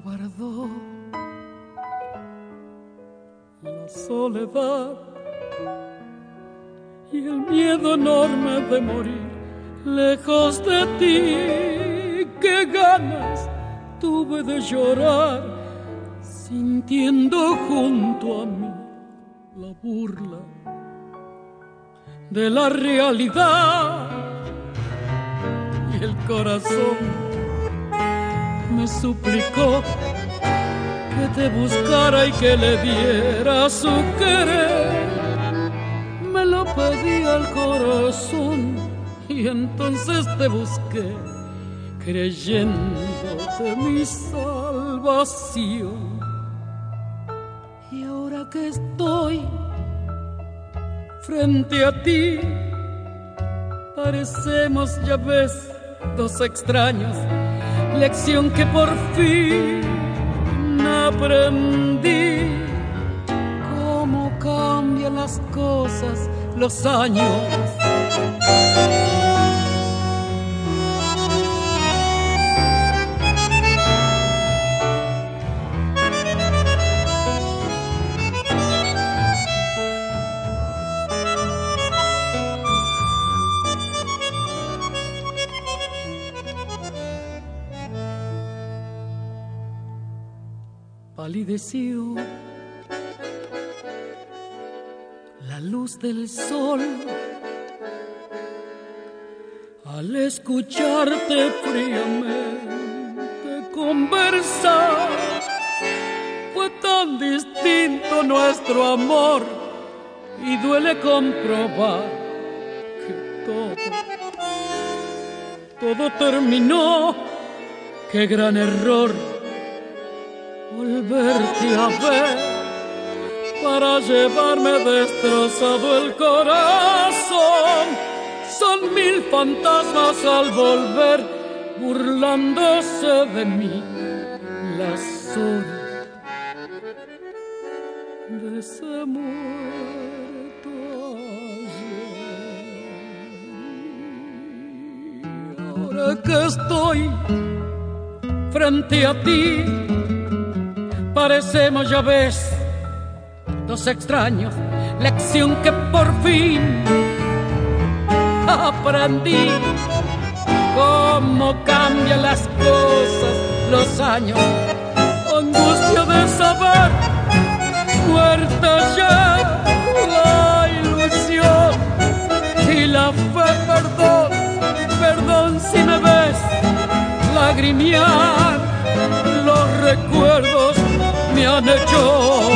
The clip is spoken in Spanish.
guardó la soledad y el miedo enorme de morir lejos de ti. Qué ganas tuve de llorar, sintiendo junto a mí la burla de la realidad. Y el corazón me suplicó que te buscara y que le diera su querer. Me lo pedí al corazón y entonces te busqué, creyéndote mi salvación. Y ahora que estoy frente a ti, parecemos, ya ves, dos extraños. Lección que por fin aprendí. Cómo cambian las cosas, los años. Palideció la luz del sol al escucharte fríamente conversar. Fue tan distinto nuestro amor y duele comprobar que todo terminó. Qué gran error volverte a ver para llevarme destrozado el corazón. Son mil fantasmas al volver, burlándose de mí, las horas de ese muerto ayer. Ahora que estoy frente a ti, parecemos, ya ves, dos extraños. Lección que por fin aprendí. Cómo cambian las cosas, los años. Angustia de saber, muerta ya la ilusión y la fe. Perdón si me ves lagrimear. Los recuerdos me han hecho